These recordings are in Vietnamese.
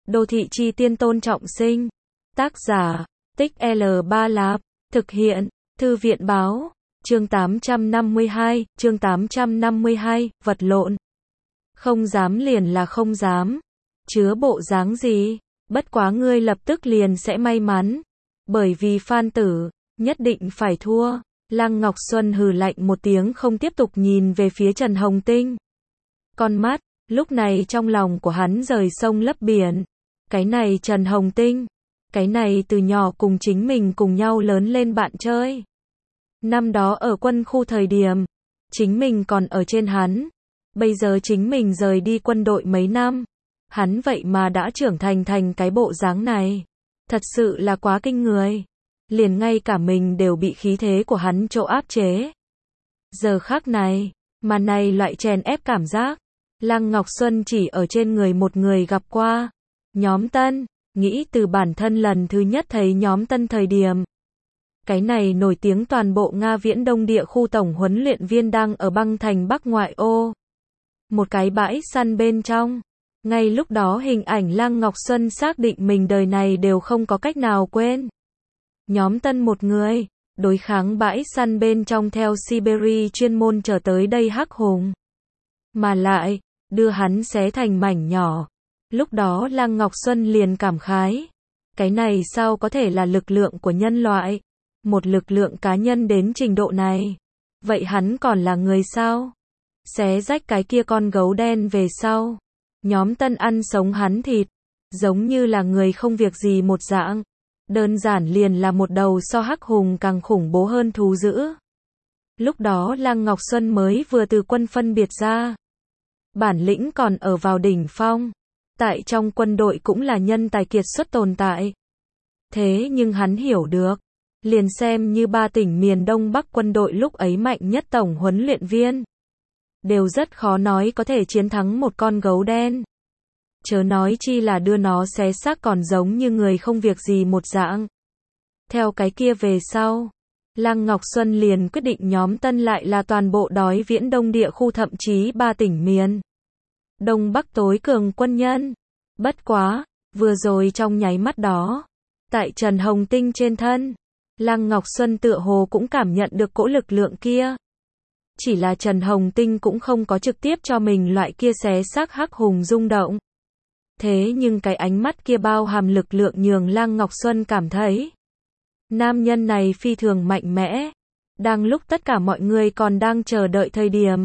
Đô thị chi tiên Tôn Trọng Sinh. Tác giả, Tích L3 Lạp. Thực hiện, Thư viện báo. Chương 852, vật lộn. Không dám liền là không dám. Chứa bộ dáng gì? Bất quá ngươi lập tức liền sẽ may mắn. Bởi vì Phan Tử, nhất định phải thua. Lăng Ngọc Xuân hừ lạnh một tiếng không tiếp tục nhìn về phía Trần Hồng Tinh. Con mắt, lúc này trong lòng của hắn rời sông lấp biển. Cái này Trần Hồng Tinh, cái này từ nhỏ cùng chính mình cùng nhau lớn lên bạn chơi. Năm đó ở quân khu thời điểm, chính mình còn ở trên hắn. Bây giờ chính mình rời đi quân đội mấy năm, hắn vậy mà đã trưởng thành cái bộ dáng này. Thật sự là quá kinh người. Liền ngay cả mình đều bị khí thế của hắn chỗ áp chế. Giờ khắc này, mà này loại chèn ép cảm giác, Lăng Ngọc Xuân chỉ ở trên người một người gặp qua. Nhóm Tân, nghĩ từ bản thân lần thứ nhất thấy nhóm Tân thời điểm. Cái này nổi tiếng toàn bộ Nga Viễn Đông địa khu tổng huấn luyện viên đang ở băng thành Bắc ngoại ô. Một cái bãi săn bên trong. Ngay lúc đó hình ảnh Lăng Ngọc Xuân xác định mình đời này đều không có cách nào quên. Nhóm Tân một người, đối kháng bãi săn bên trong theo Siberia chuyên môn trở tới đây hắc hùng. Mà lại, đưa hắn xé thành mảnh nhỏ. Lúc đó Lăng Ngọc Xuân liền cảm khái. Cái này sao có thể là lực lượng của nhân loại? Một lực lượng cá nhân đến trình độ này. Vậy hắn còn là người sao? Xé rách cái kia con gấu đen về sau. Nhóm Tân ăn sống hắn thịt. Giống như là người không việc gì một dạng. Đơn giản liền là một đầu so hắc hùng càng khủng bố hơn thú dữ. Lúc đó Lăng Ngọc Xuân mới vừa từ quân phân biệt ra. Bản lĩnh còn ở vào đỉnh phong. Tại trong quân đội cũng là nhân tài kiệt xuất tồn tại. Thế nhưng hắn hiểu được. Liền xem như 3 tỉnh miền Đông Bắc quân đội lúc ấy mạnh nhất tổng huấn luyện viên. Đều rất khó nói có thể chiến thắng một con gấu đen. Chớ nói chi là đưa nó xé xác còn giống như người không việc gì một dạng. Theo cái kia về sau, Lăng Ngọc Xuân liền quyết định nhóm Tân lại là toàn bộ đói Viễn Đông địa khu thậm chí 3 tỉnh miền Đông Bắc tối cường quân nhân. Bất quá, vừa rồi trong nháy mắt đó, tại Trần Hồng Tinh trên thân, Lăng Ngọc Xuân tựa hồ cũng cảm nhận được cỗ lực lượng kia. Chỉ là Trần Hồng Tinh cũng không có trực tiếp cho mình loại kia xé xác hắc hùng rung động. Thế nhưng cái ánh mắt kia bao hàm lực lượng nhường Lăng Ngọc Xuân cảm thấy. Nam nhân này phi thường mạnh mẽ. Đang lúc tất cả mọi người còn đang chờ đợi thời điểm.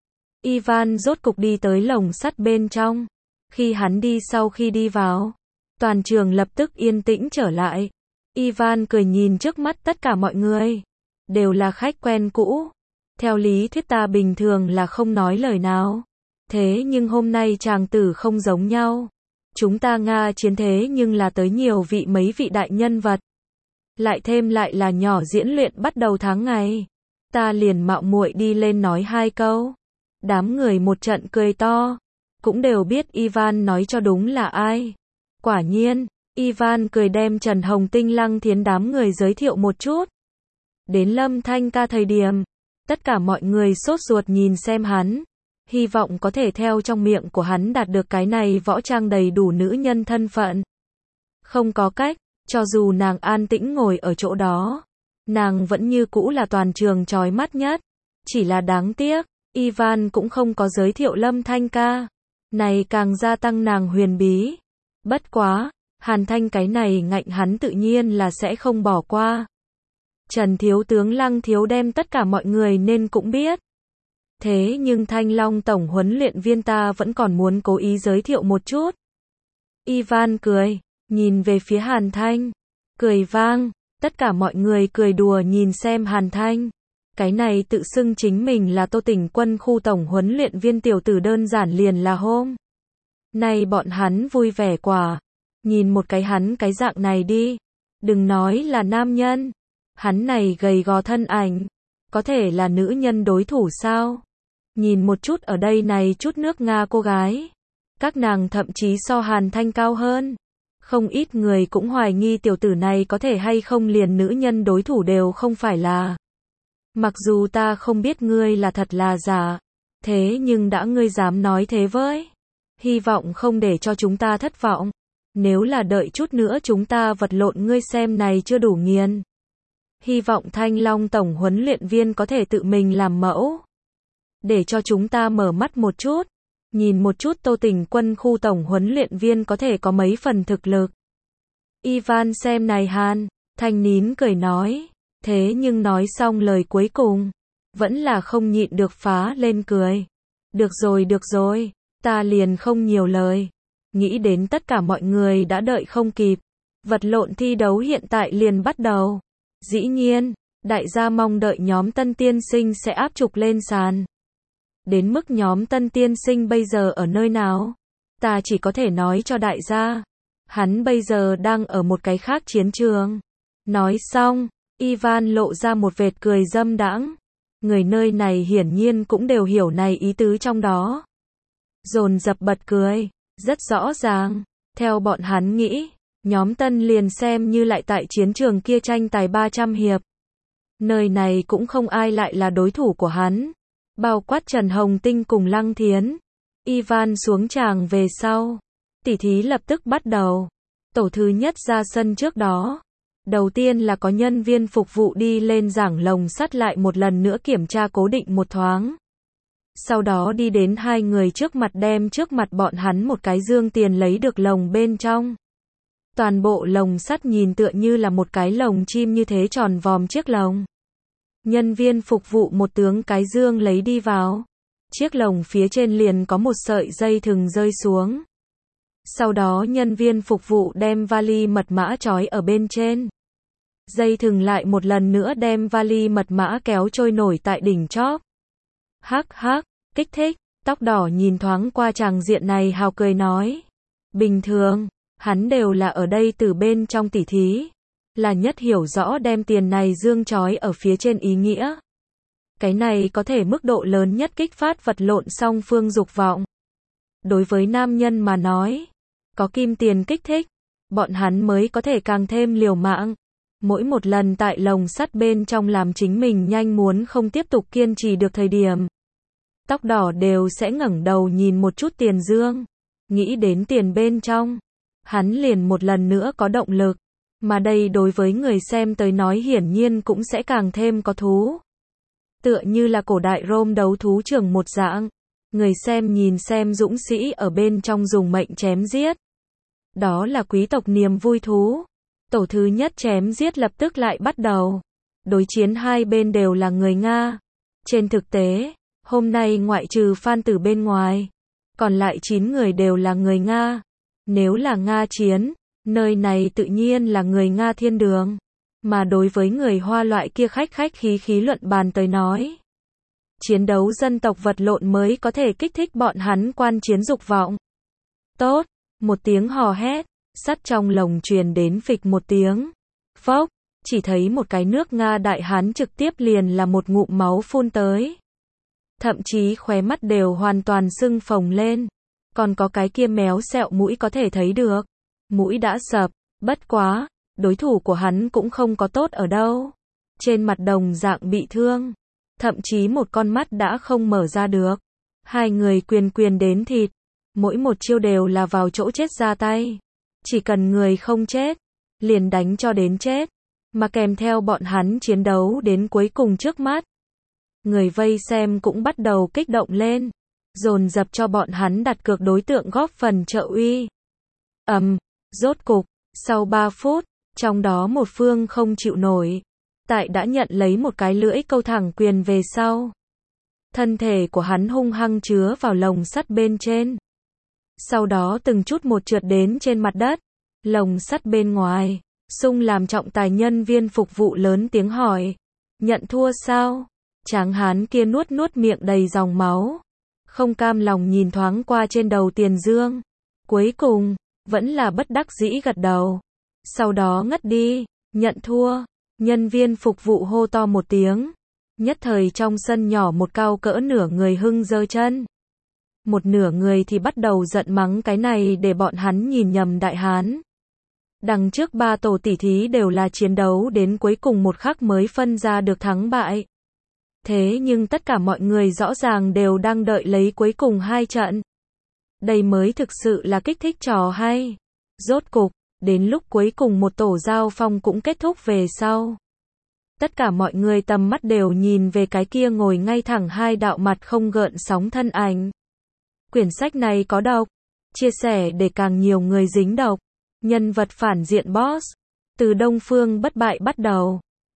Ivan rốt cục đi tới lồng sắt bên trong. Khi hắn đi sau khi đi vào, toàn trường lập tức yên tĩnh trở lại. Ivan cười nhìn trước mắt tất cả mọi người. Đều là khách quen cũ. Theo lý thuyết ta bình thường là không nói lời nào. Thế nhưng hôm nay chàng tử không giống nhau. Chúng ta Nga chiến thế nhưng là tới nhiều mấy vị đại nhân vật. Lại thêm lại là nhỏ diễn luyện bắt đầu tháng ngày. Ta liền mạo muội đi lên nói 2 câu. Đám người một trận cười to. Cũng đều biết Ivan nói cho đúng là ai. Quả nhiên, Ivan cười đem Trần Hồng Tinh Lăng Thiến đám người giới thiệu một chút. Đến Lâm Thanh Ca thời điểm, tất cả mọi người sốt ruột nhìn xem hắn. Hy vọng có thể theo trong miệng của hắn đạt được cái này võ trang đầy đủ nữ nhân thân phận. Không có cách, cho dù nàng an tĩnh ngồi ở chỗ đó, nàng vẫn như cũ là toàn trường chói mắt nhất. Chỉ là đáng tiếc, Ivan cũng không có giới thiệu Lâm Thanh Ca. Này càng gia tăng nàng huyền bí. Bất quá, Hàn Thanh cái này ngạnh hắn tự nhiên là sẽ không bỏ qua. Trần Thiếu tướng Lăng Thiếu đem tất cả mọi người nên cũng biết. Thế nhưng Thanh Long tổng huấn luyện viên ta vẫn còn muốn cố ý giới thiệu một chút. Ivan cười, nhìn về phía Hàn Thanh. Cười vang, tất cả mọi người cười đùa nhìn xem Hàn Thanh. Cái này tự xưng chính mình là Tô Tỉnh quân khu tổng huấn luyện viên tiểu tử đơn giản liền là hôm. Này bọn hắn vui vẻ quả. Nhìn một cái hắn cái dạng này đi. Đừng nói là nam nhân. Hắn này gầy gò thân ảnh. Có thể là nữ nhân đối thủ sao? Nhìn một chút ở đây này chút nước Nga cô gái. Các nàng thậm chí so Hàn Thanh cao hơn. Không ít người cũng hoài nghi tiểu tử này có thể hay không liền nữ nhân đối thủ đều không phải là. Mặc dù ta không biết ngươi là thật là giả. Thế nhưng đã ngươi dám nói thế với. Hy vọng không để cho chúng ta thất vọng. Nếu là đợi chút nữa chúng ta vật lộn ngươi xem này chưa đủ nghiền. Hy vọng Thanh Long tổng huấn luyện viên có thể tự mình làm mẫu. Để cho chúng ta mở mắt một chút. Nhìn một chút Tô Tình Quân khu tổng huấn luyện viên có thể có mấy phần thực lực. Ivan xem này Hàn, Thanh nín cười nói. Thế nhưng nói xong lời cuối cùng. Vẫn là không nhịn được phá lên cười. Được rồi, ta liền không nhiều lời. Nghĩ đến tất cả mọi người đã đợi không kịp. Vật lộn thi đấu hiện tại liền bắt đầu. Dĩ nhiên, đại gia mong đợi nhóm Tân Tiên Sinh sẽ áp trục lên sàn. Đến mức nhóm Tân Tiên Sinh bây giờ ở nơi nào? Ta chỉ có thể nói cho đại gia. Hắn bây giờ đang ở một cái khác chiến trường. Nói xong, Ivan lộ ra một vệt cười dâm đãng. Người nơi này hiển nhiên cũng đều hiểu này ý tứ trong đó. Dồn dập bật cười, rất rõ ràng. Theo bọn hắn nghĩ, nhóm Tân liền xem như lại tại chiến trường kia tranh tài 300 hiệp. Nơi này cũng không ai lại là đối thủ của hắn. Bao quát Trần Hồng Tinh cùng Lăng Thiến. Ivan xuống tràng về sau. Tỉ thí lập tức bắt đầu. Tổ thứ nhất ra sân trước đó. Đầu tiên là có nhân viên phục vụ đi lên giảng lồng sắt lại một lần nữa kiểm tra cố định một thoáng. Sau đó đi đến hai người trước mặt đem trước mặt bọn hắn một cái dương tiền lấy được lồng bên trong. Toàn bộ lồng sắt nhìn tựa như là một cái lồng chim như thế tròn vòm chiếc lồng. Nhân viên phục vụ một tướng cái dương lấy đi vào. Chiếc lồng phía trên liền có một sợi dây thừng rơi xuống. Sau đó nhân viên phục vụ đem vali mật mã trói ở bên trên. Dây thừng lại một lần nữa đem vali mật mã kéo trôi nổi tại đỉnh chóp. Hắc hắc, kích thích, tóc đỏ nhìn thoáng qua tràng diện này hào cười nói. Bình thường, hắn đều là ở đây từ bên trong tỉ thí. Là nhất hiểu rõ đem tiền này dương trói ở phía trên ý nghĩa. Cái này có thể mức độ lớn nhất kích phát vật lộn song phương dục vọng. Đối với nam nhân mà nói, có kim tiền kích thích, bọn hắn mới có thể càng thêm liều mạng. Mỗi một lần tại lồng sắt bên trong làm chính mình nhanh muốn không tiếp tục kiên trì được thời điểm. Tóc đỏ đều sẽ ngẩng đầu nhìn một chút tiền dương. Nghĩ đến tiền bên trong. Hắn liền một lần nữa có động lực. Mà đây đối với người xem tới nói hiển nhiên cũng sẽ càng thêm có thú. Tựa như là cổ đại Rome đấu thú trường một dạng. Người xem nhìn xem dũng sĩ ở bên trong dùng mệnh chém giết. Đó là quý tộc niềm vui thú. Tổ thứ nhất chém giết lập tức lại bắt đầu. Đối chiến hai bên đều là người Nga. Trên thực tế, hôm nay ngoại trừ Phan Tử bên ngoài, còn lại 9 người đều là người Nga. Nếu là Nga chiến, nơi này tự nhiên là người Nga thiên đường. Mà đối với người Hoa loại kia khách khí luận bàn tới nói. Chiến đấu dân tộc vật lộn mới có thể kích thích bọn hắn quan chiến dục vọng. Tốt, một tiếng hò hét. Sắt trong lồng truyền đến phịch một tiếng. Phốc, chỉ thấy một cái nước Nga đại hán trực tiếp liền là một ngụm máu phun tới. Thậm chí khóe mắt đều hoàn toàn sưng phồng lên. Còn có cái kia méo sẹo mũi có thể thấy được. Mũi đã sập, bất quá, đối thủ của hắn cũng không có tốt ở đâu. Trên mặt đồng dạng bị thương. Thậm chí một con mắt đã không mở ra được. Hai người quyền đến thịt. Mỗi một chiêu đều là vào chỗ chết ra tay. Chỉ cần người không chết, liền đánh cho đến chết, mà kèm theo bọn hắn chiến đấu đến cuối cùng trước mắt. Người vây xem cũng bắt đầu kích động lên, dồn dập cho bọn hắn đặt cược đối tượng góp phần trợ uy. Rốt cục, sau 3 phút, trong đó một phương không chịu nổi, tại đã nhận lấy một cái lưỡi câu thẳng quyền về sau. Thân thể của hắn hung hăng chứa vào lồng sắt bên trên. Sau đó từng chút một trượt đến trên mặt đất, lồng sắt bên ngoài, Sung làm trọng tài nhân viên phục vụ lớn tiếng hỏi, nhận thua sao? Tráng hán kia nuốt miệng đầy dòng máu, không cam lòng nhìn thoáng qua trên đầu tiền dương, cuối cùng, vẫn là bất đắc dĩ gật đầu, sau đó ngất đi, nhận thua, nhân viên phục vụ hô to một tiếng, nhất thời trong sân nhỏ một cao cỡ nửa người hưng giơ chân. Một nửa người thì bắt đầu giận mắng cái này để bọn hắn nhìn nhầm đại hán. Đằng trước 3 tổ tỉ thí đều là chiến đấu đến cuối cùng một khắc mới phân ra được thắng bại. Thế nhưng tất cả mọi người rõ ràng đều đang đợi lấy cuối cùng 2 trận. Đây mới thực sự là kích thích trò hay. Rốt cục, đến lúc cuối cùng một tổ giao phong cũng kết thúc về sau. Tất cả mọi người tầm mắt đều nhìn về cái kia ngồi ngay thẳng hai đạo mặt không gợn sóng thân ảnh. Quyển sách này có độc. Chia sẻ để càng nhiều người dính độc. Nhân vật phản diện boss. Từ Đông Phương bất bại bắt đầu.